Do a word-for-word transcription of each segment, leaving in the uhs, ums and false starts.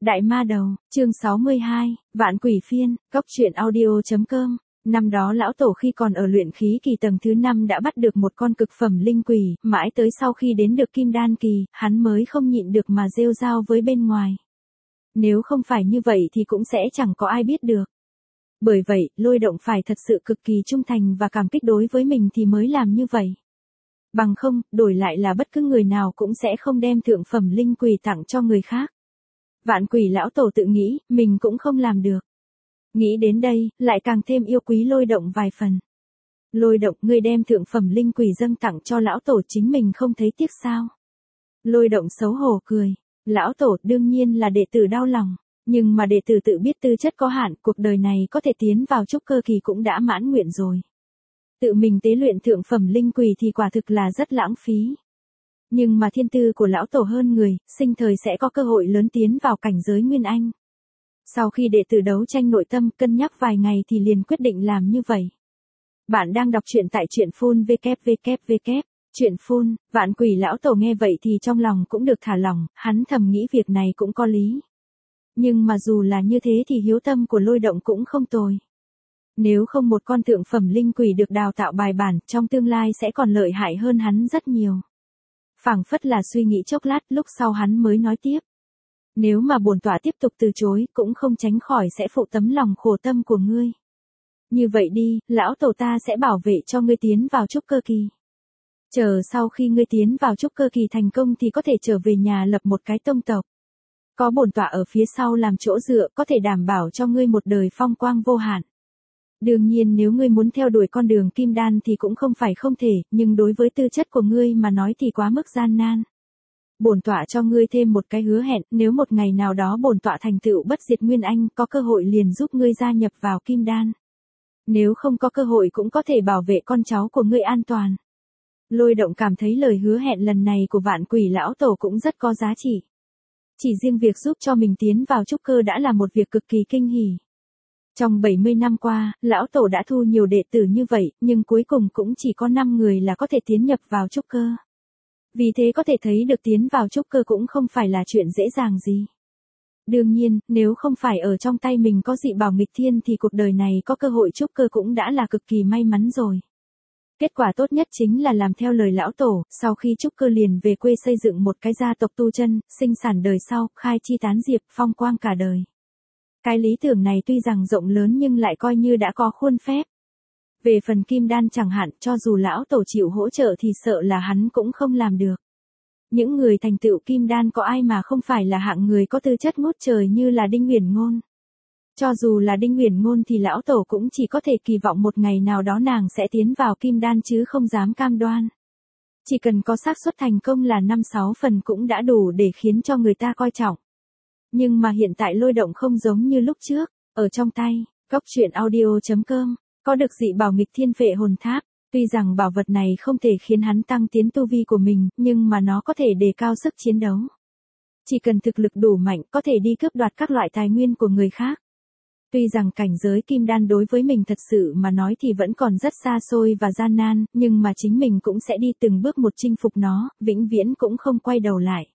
Đại ma đầu, chương sáu mươi hai, Vạn Quỷ Phiên, Cốc truyện audio.com. Năm đó lão tổ khi còn ở luyện khí kỳ tầng thứ năm đã bắt được một con cực phẩm linh quỷ, mãi tới sau khi đến được kim đan kỳ, hắn mới không nhịn được mà rêu rao với bên ngoài. Nếu không phải như vậy thì cũng sẽ chẳng có ai biết được. Bởi vậy, Lôi Động phải thật sự cực kỳ trung thành và cảm kích đối với mình thì mới làm như vậy. Bằng không, đổi lại là bất cứ người nào cũng sẽ không đem thượng phẩm linh quỷ tặng cho người khác. Vạn Quỷ lão tổ tự nghĩ, mình cũng không làm được. Nghĩ đến đây, lại càng thêm yêu quý Lôi Động vài phần. Lôi Động, ngươi đem thượng phẩm linh quỷ dâng tặng cho lão tổ chính mình không thấy tiếc sao? Lôi Động xấu hổ cười. Lão tổ đương nhiên là đệ tử đau lòng. Nhưng mà đệ tử tự biết tư chất có hạn, cuộc đời này có thể tiến vào trúc cơ kỳ cũng đã mãn nguyện rồi. Tự mình tế luyện thượng phẩm linh quỷ thì quả thực là rất lãng phí. Nhưng mà thiên tư của lão tổ hơn người, sinh thời sẽ có cơ hội lớn tiến vào cảnh giới Nguyên Anh. Sau khi đệ tử đấu tranh nội tâm cân nhắc vài ngày thì liền quyết định làm như vậy. Bạn đang đọc truyện tại truyện phun vê kép vê kép vê kép. Truyện phun, Vạn Quỷ lão tổ nghe vậy thì trong lòng cũng được thả lỏng, hắn thầm nghĩ việc này cũng có lý. Nhưng mà dù là như thế thì hiếu tâm của Lôi Động cũng không tồi. Nếu không một con thượng phẩm linh quỷ được đào tạo bài bản, trong tương lai sẽ còn lợi hại hơn hắn rất nhiều. Phảng phất là suy nghĩ chốc lát, lúc sau hắn mới nói tiếp. Nếu mà bổn tọa tiếp tục từ chối, cũng không tránh khỏi sẽ phụ tấm lòng khổ tâm của ngươi. Như vậy đi, lão tổ ta sẽ bảo vệ cho ngươi tiến vào trúc cơ kỳ. Chờ sau khi ngươi tiến vào trúc cơ kỳ thành công thì có thể trở về nhà lập một cái tông tộc. Có bổn tọa ở phía sau làm chỗ dựa, có thể đảm bảo cho ngươi một đời phong quang vô hạn. Đương nhiên nếu ngươi muốn theo đuổi con đường kim đan thì cũng không phải không thể, nhưng đối với tư chất của ngươi mà nói thì quá mức gian nan. Bổn tọa cho ngươi thêm một cái hứa hẹn, nếu một ngày nào đó bổn tọa thành tựu bất diệt Nguyên Anh, có cơ hội liền giúp ngươi gia nhập vào kim đan. Nếu không có cơ hội cũng có thể bảo vệ con cháu của ngươi an toàn. Lôi Động cảm thấy lời hứa hẹn lần này của Vạn Quỷ lão tổ cũng rất có giá trị. Chỉ riêng việc giúp cho mình tiến vào trúc cơ đã là một việc cực kỳ kinh hỉ. Trong bảy mươi năm qua, lão tổ đã thu nhiều đệ tử như vậy, nhưng cuối cùng cũng chỉ có năm người là có thể tiến nhập vào trúc cơ. Vì thế có thể thấy được tiến vào trúc cơ cũng không phải là chuyện dễ dàng gì. Đương nhiên, nếu không phải ở trong tay mình có dị bảo nghịch thiên thì cuộc đời này có cơ hội trúc cơ cũng đã là cực kỳ may mắn rồi. Kết quả tốt nhất chính là làm theo lời lão tổ, sau khi trúc cơ liền về quê xây dựng một cái gia tộc tu chân, sinh sản đời sau, khai chi tán diệp, phong quang cả đời. Cái lý tưởng này tuy rằng rộng lớn nhưng lại coi như đã có khuôn phép. Về phần kim đan chẳng hạn, cho dù lão tổ chịu hỗ trợ thì sợ là hắn cũng không làm được. Những người thành tựu kim đan có ai mà không phải là hạng người có tư chất ngút trời như là Đinh Uyển Ngôn. Cho dù là Đinh Uyển Ngôn thì lão tổ cũng chỉ có thể kỳ vọng một ngày nào đó nàng sẽ tiến vào kim đan chứ không dám cam đoan. Chỉ cần có xác suất thành công là năm sáu phần cũng đã đủ để khiến cho người ta coi trọng. Nhưng mà hiện tại Lôi Động không giống như lúc trước, ở trong tay, Cốc truyện audio.com, có được dị bảo nghịch thiên phệ hồn tháp. Tuy rằng bảo vật này không thể khiến hắn tăng tiến tu vi của mình, nhưng mà nó có thể đề cao sức chiến đấu. Chỉ cần thực lực đủ mạnh có thể đi cướp đoạt các loại tài nguyên của người khác. Tuy rằng cảnh giới kim đan đối với mình thật sự mà nói thì vẫn còn rất xa xôi và gian nan, nhưng mà chính mình cũng sẽ đi từng bước một chinh phục nó, vĩnh viễn cũng không quay đầu lại.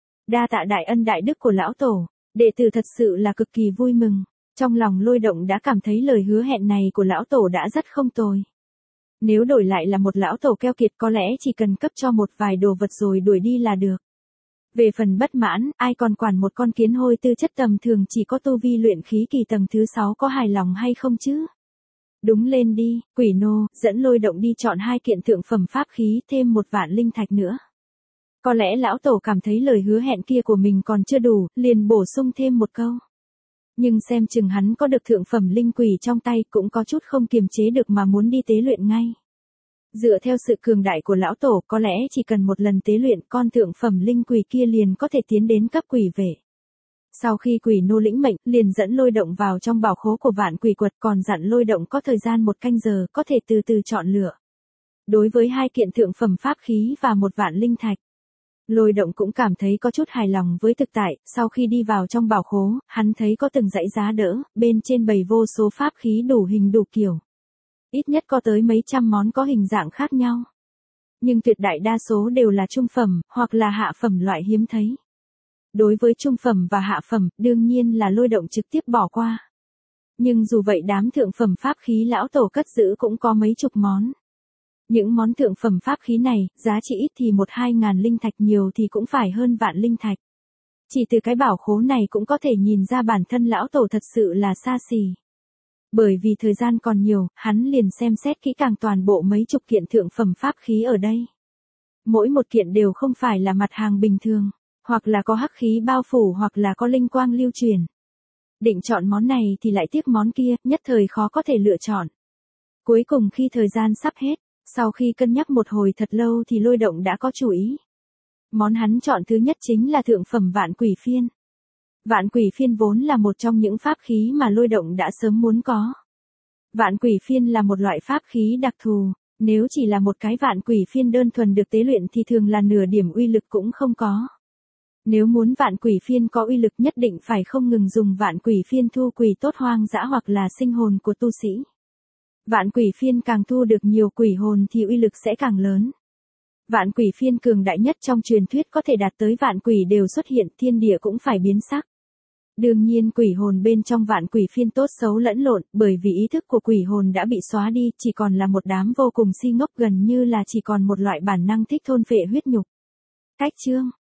Đa tạ đại ân đại đức của lão tổ, đệ tử thật sự là cực kỳ vui mừng. Trong lòng Lôi Động đã cảm thấy lời hứa hẹn này của lão tổ đã rất không tồi. Nếu đổi lại là một lão tổ keo kiệt có lẽ chỉ cần cấp cho một vài đồ vật rồi đuổi đi là được. Về phần bất mãn, ai còn quản một con kiến hôi tư chất tầm thường chỉ có tu vi luyện khí kỳ tầng thứ sáu có hài lòng hay không chứ? Đúng lên đi, Quỷ nô, dẫn Lôi Động đi chọn hai kiện thượng phẩm pháp khí thêm một vạn linh thạch nữa. Có lẽ lão tổ cảm thấy lời hứa hẹn kia của mình còn chưa đủ, liền bổ sung thêm một câu. Nhưng xem chừng hắn có được thượng phẩm linh quỷ trong tay cũng có chút không kiềm chế được mà muốn đi tế luyện ngay. Dựa theo sự cường đại của lão tổ có lẽ chỉ cần một lần tế luyện con thượng phẩm linh quỷ kia liền có thể tiến đến cấp quỷ vệ. Sau khi Quỷ nô lĩnh mệnh liền dẫn Lôi Động vào trong bảo khố của Vạn Quỷ Quật còn dặn Lôi Động có thời gian một canh giờ có thể từ từ chọn lựa. Đối với hai kiện thượng phẩm pháp khí và một vạn linh thạch. Lôi Động cũng cảm thấy có chút hài lòng với thực tại, sau khi đi vào trong bảo khố, hắn thấy có từng dãy giá đỡ, bên trên bày vô số pháp khí đủ hình đủ kiểu. Ít nhất có tới mấy trăm món có hình dạng khác nhau. Nhưng tuyệt đại đa số đều là trung phẩm, hoặc là hạ phẩm loại hiếm thấy. Đối với trung phẩm và hạ phẩm, đương nhiên là lôi động trực tiếp bỏ qua. Nhưng dù vậy đám thượng phẩm pháp khí lão tổ cất giữ cũng có mấy chục món. Những món thượng phẩm pháp khí này, giá trị ít thì một hai ngàn linh thạch, nhiều thì cũng phải hơn vạn linh thạch. Chỉ từ cái bảo khố này cũng có thể nhìn ra bản thân lão tổ thật sự là xa xỉ. Bởi vì thời gian còn nhiều, hắn liền xem xét kỹ càng toàn bộ mấy chục kiện thượng phẩm pháp khí ở đây. Mỗi một kiện đều không phải là mặt hàng bình thường, hoặc là có hắc khí bao phủ hoặc là có linh quang lưu truyền. Định chọn món này thì lại tiếc món kia, nhất thời khó có thể lựa chọn. Cuối cùng khi thời gian sắp hết, sau khi cân nhắc một hồi thật lâu thì lôi động đã có chủ ý. Món hắn chọn thứ nhất chính là thượng phẩm vạn quỷ phiên. Vạn quỷ phiên vốn là một trong những pháp khí mà lôi động đã sớm muốn có. Vạn quỷ phiên là một loại pháp khí đặc thù, nếu chỉ là một cái vạn quỷ phiên đơn thuần được tế luyện thì thường là nửa điểm uy lực cũng không có. Nếu muốn vạn quỷ phiên có uy lực nhất định phải không ngừng dùng vạn quỷ phiên thu quỷ tốt hoang dã hoặc là sinh hồn của tu sĩ. Vạn quỷ phiên càng thu được nhiều quỷ hồn thì uy lực sẽ càng lớn. Vạn quỷ phiên cường đại nhất trong truyền thuyết có thể đạt tới vạn quỷ đều xuất hiện, thiên địa cũng phải biến sắc. Đương nhiên quỷ hồn bên trong vạn quỷ phiên tốt xấu lẫn lộn, bởi vì ý thức của quỷ hồn đã bị xóa đi, chỉ còn là một đám vô cùng si ngốc, gần như là chỉ còn một loại bản năng thích thôn phệ huyết nhục. Cách chương